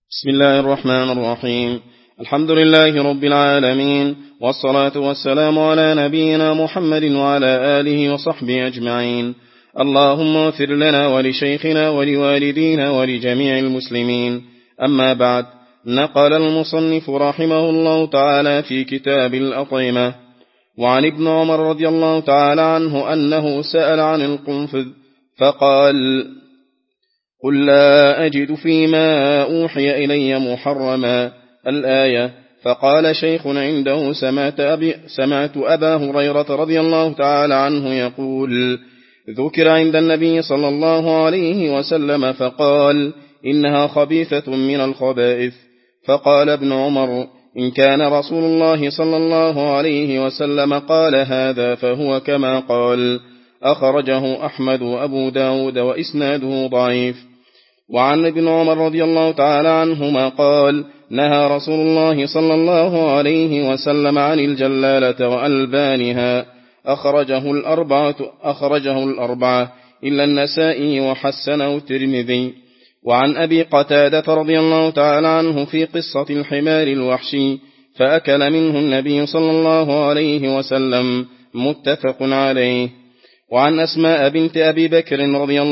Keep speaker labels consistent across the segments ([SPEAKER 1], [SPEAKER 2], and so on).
[SPEAKER 1] بسم الله الرحمن الرحيم. الحمد لله رب العالمين، والصلاة والسلام على نبينا محمد وعلى آله وصحبه أجمعين. اللهم اغفر لنا ولشيخنا ولوالدينا ولجميع المسلمين. أما بعد، نقل المصنف رحمه الله تعالى في كتاب الأطعمة وعن ابن عمر رضي الله تعالى عنه أنه سأل عن القنفذ فقال: قل لا أجد فيما أوحي إلي محرما، الآية. فقال شيخ عنده: سمعت أبا هريرة رضي الله تعالى عنه يقول: ذكر عند النبي صلى الله عليه وسلم فقال: إنها خبيثة من الخبائث. فقال ابن عمر: إن كان رسول الله صلى الله عليه وسلم قال هذا فهو كما قال. أخرجه أحمد وأبو داود وإسناده ضعيف. وعن ابن عمر رضي الله تعالى عنهما قال: نهى رسول الله صلى الله عليه وسلم عن الجلالة وألبانها. أخرجه الأربعة إلا النسائي وحسنه الترمذي. وعن أبي قتادة رضي الله تعالى عنه في قصة الحمار الوحشي فأكل منه النبي صلى الله عليه وسلم، متفق عليه. وعن أسماء بنت أبي بكر رضي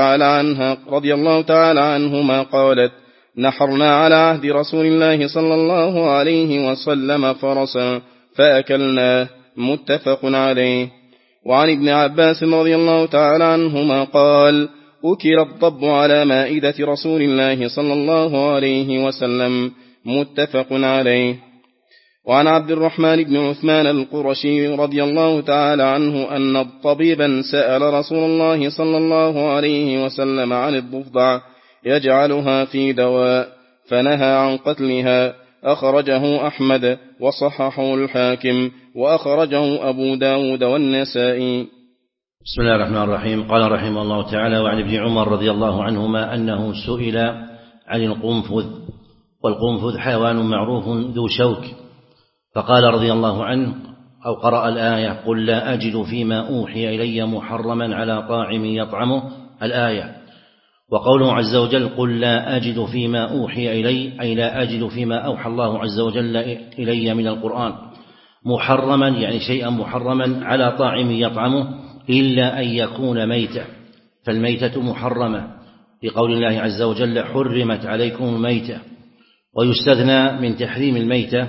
[SPEAKER 1] الله تعالى عنهما قالت: نحرنا على عهد رسول الله صلى الله عليه وسلم فرسا فأكلناه، متفق عليه. وعن ابن عباس رضي الله تعالى عنهما قال: أكل الضب على مائدة رسول الله صلى الله عليه وسلم، متفق عليه. وعن عبد الرحمن بن عثمان القرشي رضي الله تعالى عنه أن طبيبا سأل رسول الله صلى الله عليه وسلم عن الضفدع يجعلها في دواء فنهى عن قتلها. أخرجه أحمد وصححه الحاكم وأخرجه أبو داود والنسائي.
[SPEAKER 2] بسم الله الرحمن الرحيم. قال رحمه الله تعالى: وعن ابن عمر رضي الله عنهما أنه سئل عن القنفذ، والقنفذ حيوان معروف ذو شوك، فقال رضي الله عنه أو قرأ الآية: قل لا أجد فيما أوحي إلي محرما على طاعم يطعمه، الآية. وقوله عز وجل: قل لا أجد فيما أوحي إلي، أي لا أجد فيما أوحى الله عز وجل إلي من القرآن محرما، يعني شيئا محرما على طاعم يطعمه إلا أن يكون ميتة، فالميتة محرمة لقول الله عز وجل: حرمت عليكم الميتة. ويستثنى من تحريم الميتة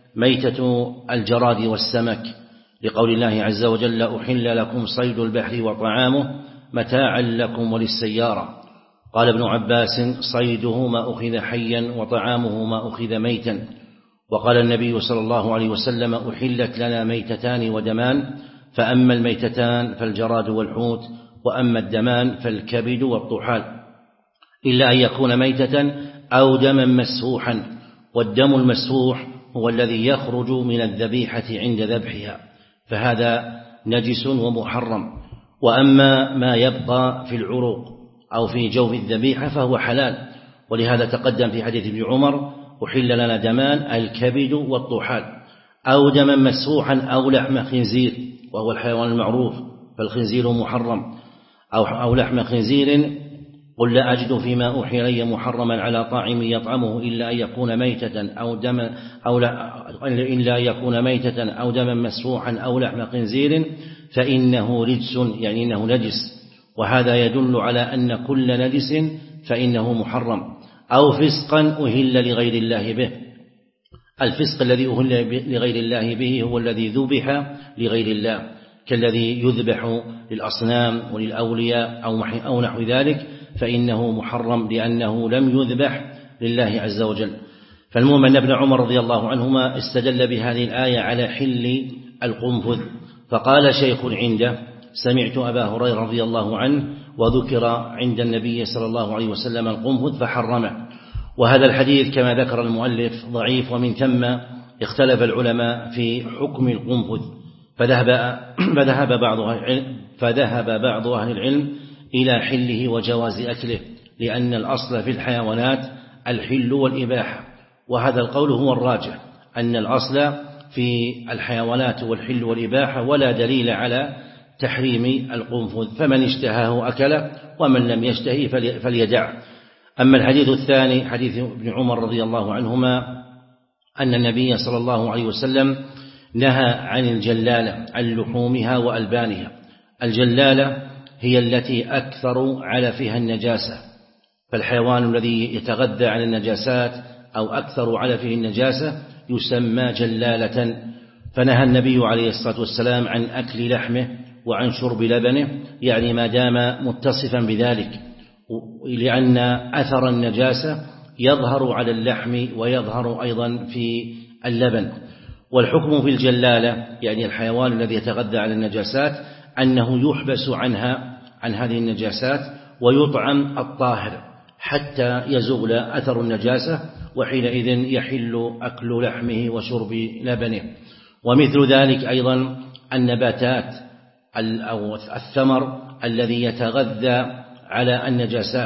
[SPEAKER 2] ميتة الجراد والسمك لقول الله عز وجل: أحل لكم صيد البحر وطعامه متاعا لكم وللسيارة. قال ابن عباس: صيده ما أخذ حيا وطعامه ما أخذ ميتا. وقال النبي صلى الله عليه وسلم: أحلت لنا ميتتان ودمان، فأما الميتتان فالجراد والحوت، وأما الدمان فالكبد والطحال، إلا أن يكون ميتة أو دما مسفوحا. والدم المسفوح هو الذي يخرج من الذبيحة عند ذبحها، فهذا نجس ومحرم. وأما ما يبقى في العروق أو في جوف الذبيحة فهو حلال، ولهذا تقدم في حديث ابن عمر: أحل لنا دمان، الكبد والطحال، أو دما مسفوحا أو لحم خنزير، وهو الحيوان المعروف، فالخنزير محرم، أو لحم خنزير. قل لا أجد فيما أوحي إلي محرما على طاعم يطعمه إلا أن يكون ميتة أو دما مسفوحا أو لحم خنزير فإنه رجس، يعني إنه نجس. وهذا يدل على أن كل نجس فإنه محرم. أو فسقا أهل لغير الله به، الفسق الذي أهل لغير الله به هو الذي ذبح لغير الله، كالذي يذبح للأصنام وللأولياء أو نحو ذلك، فإنه محرم لأنه لم يذبح لله عز وجل. فالمهم أن ابن عمر رضي الله عنهما استدل بهذه الآية على حل القنفذ. فقال شيخ عنده: سمعت أبا هريرة رضي الله عنه وذكر عند النبي صلى الله عليه وسلم القنفذ فحرمه. وهذا الحديث كما ذكر المؤلف ضعيف، ومن ثم اختلف العلماء في حكم القنفذ، فذهب بعض أهل العلم إلى حله وجواز أكله، لأن الأصل في الحيوانات الحل والإباحة، وهذا القول هو الراجح، أن الأصل في الحيوانات والحل والإباحة، ولا دليل على تحريم القنفذ، فمن اشتهاه أكله ومن لم يشتهي فليدع. أما الحديث الثاني حديث ابن عمر رضي الله عنهما أن النبي صلى الله عليه وسلم نهى عن الجلالة عن لحومها وألبانها. الجلالة هي التي أكثر علفها النجاسة، فالحيوان الذي يتغذى على النجاسات أو أكثر علفه النجاسة يسمى جلالة، فنهى النبي عليه الصلاة والسلام عن أكل لحمه وعن شرب لبنه، يعني ما دام متصفا بذلك، لأن أثر النجاسة يظهر على اللحم ويظهر أيضا في اللبن. والحكم في الجلالة يعني الحيوان الذي يتغذى على النجاسات أنه يحبس عن هذه النجاسات ويطعم الطاهر حتى يزول أثر النجاسة، وحينئذ يحل أكل لحمه وشرب لبنه. ومثل ذلك أيضا النباتات أو الثمر الذي يتغذى على النجاسات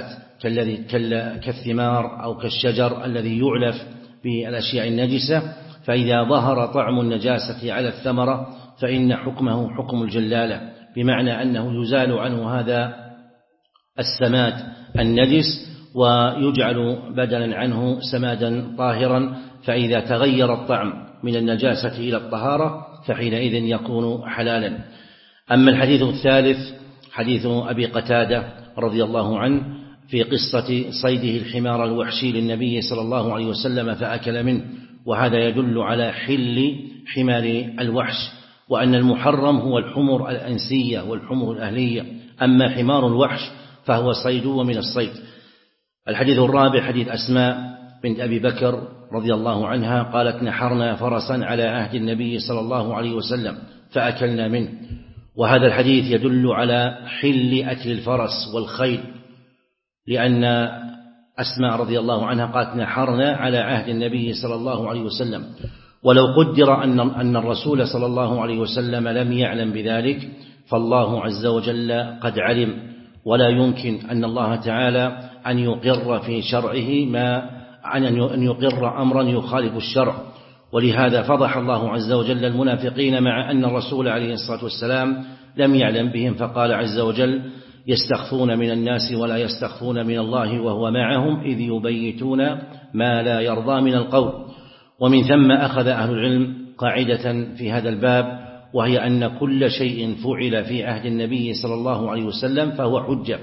[SPEAKER 2] كالثمار أو كالشجر الذي يعلف بالأشياء النجسة، فإذا ظهر طعم النجاسة على الثمرة فإن حكمه حكم الجلالة، بمعنى أنه يزال عنه هذا السماد النجس ويجعل بدلا عنه سمادا طاهرا، فإذا تغير الطعم من النجاسة إلى الطهارة فحينئذ يكون حلالا. أما الحديث الثالث حديث أبي قتادة رضي الله عنه في قصة صيده الحمار الوحشي للنبي صلى الله عليه وسلم فأكل منه، وهذا يدل على حل حمار الوحش، وأن المحرم هو الحمر الأنسية والحمر الأهلية، أما حمار الوحش فهو صيد ومن الصيد. الحديث الرابع حديث أسماء بنت أبي بكر رضي الله عنها قالت نحرنا فرسا على عهد النبي صلى الله عليه وسلم فأكلنا منه، وهذا الحديث يدل على حل أكل الفرس والخيل، لأن أسماء رضي الله عنها قالت نحرنا على عهد النبي صلى الله عليه وسلم، ولو قدر أن الرسول صلى الله عليه وسلم لم يعلم بذلك فالله عز وجل قد علم، ولا يمكن أن الله تعالى أن يقر في شرعه أن يقر أمرا يخالف الشرع. ولهذا فضح الله عز وجل المنافقين مع أن الرسول عليه الصلاة والسلام لم يعلم بهم، فقال عز وجل يستخفون من الناس ولا يستخفون من الله وهو معهم إذ يبيتون ما لا يرضى من القول. ومن ثم أخذ أهل العلم قاعدة في هذا الباب، وهي أن كل شيء فعل في عهد النبي صلى الله عليه وسلم فهو حجة،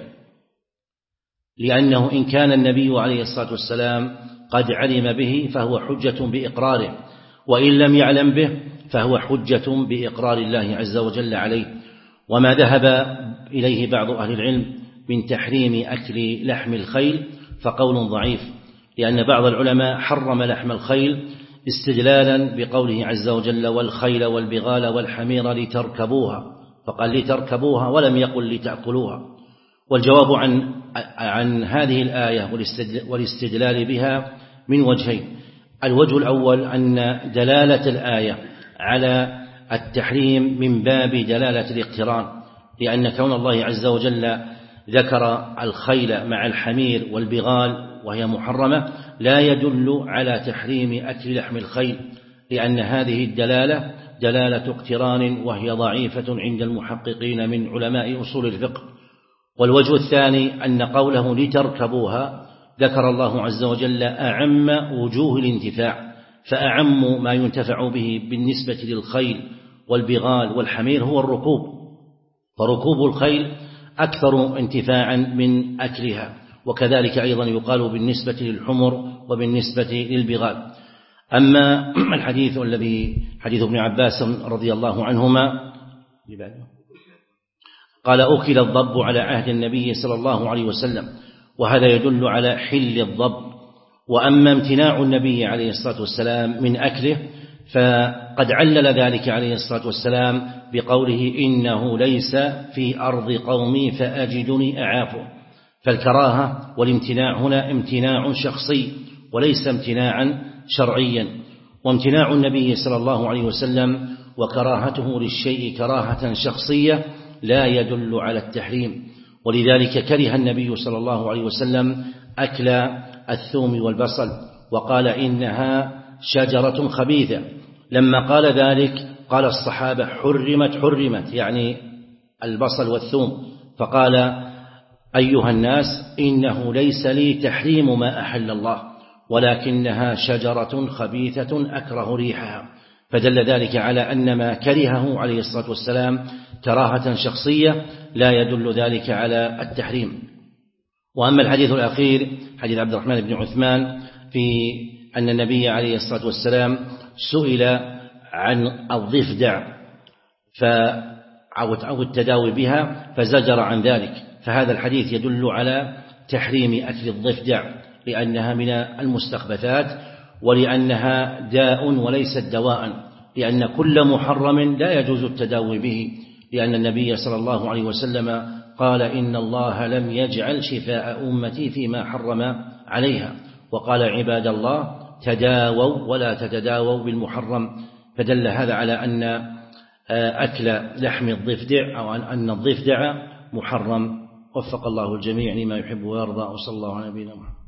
[SPEAKER 2] لأنه إن كان النبي عليه الصلاة والسلام قد علم به فهو حجة بإقراره، وإن لم يعلم به فهو حجة بإقرار الله عز وجل عليه. وما ذهب إليه بعض أهل العلم من تحريم أكل لحم الخيل فقول ضعيف، لأن بعض العلماء حرم لحم الخيل استدلالا بقوله عز وجل والخيل والبغال والحمير لتركبوها، فقال لتركبوها ولم يقل لتأكلوها. والجواب عن هذه الآية والاستدلال بها من وجهين: الوجه الأول أن دلالة الآية على التحريم من باب دلالة الاقتران، لأن كون الله عز وجل ذكر الخيل مع الحمير والبغال وهي محرمة لا يدل على تحريم أكل لحم الخيل، لأن هذه الدلالة دلالة اقتران وهي ضعيفة عند المحققين من علماء أصول الفقه. والوجه الثاني أن قوله لتركبوها ذكر الله عز وجل أعم وجوه الانتفاع، فأعم ما ينتفع به بالنسبة للخيل والبغال والحمير هو الركوب، فركوب الخيل أكثر انتفاعا من أكلها، وكذلك أيضا يقال بالنسبة للحمر وبالنسبة للبغال. أما الحديث الذي حديث ابن عباس رضي الله عنهما قال أكل الضب على عهد النبي صلى الله عليه وسلم، وهذا يدل على حل الضب. وأما امتناع النبي عليه الصلاة والسلام من أكله فقد علل ذلك عليه الصلاة والسلام بقوله إنه ليس في أرض قومي فأجدني أعافه، فالكراهة والامتناع هنا امتناع شخصي وليس امتناعا شرعيا. وامتناع النبي صلى الله عليه وسلم وكراهته للشيء كراهة شخصية لا يدل على التحريم، ولذلك كره النبي صلى الله عليه وسلم أكل الثوم والبصل وقال إنها شجرة خبيثة. لما قال ذلك قال الصحابة حرمت يعني البصل والثوم، فقال أيها الناس إنه ليس لي تحريم ما أحل الله، ولكنها شجرة خبيثة أكره ريحها، فدل ذلك على أن ما كرهه عليه الصلاة والسلام كراهة شخصية لا يدل ذلك على التحريم. وأما الحديث الأخير حديث عبد الرحمن بن عثمان في أن النبي عليه الصلاة والسلام سئل عن الضفدع أو التداوي بها فزجر عن ذلك، فهذا الحديث يدل على تحريم أكل الضفدع لأنها من المستخبثات، ولأنها داء وليست دواء، لأن كل محرم لا يجوز التداوي به، لأن النبي صلى الله عليه وسلم قال إن الله لم يجعل شفاء أمتي فيما حرم عليها، وقال عباد الله تداووا ولا تتداووا بالمحرم، فدل هذا على أن أكل لحم الضفدع أو أن الضفدع محرم. وفق الله الجميع لما يحب ويرضى، وصلى الله على نبينا محمد.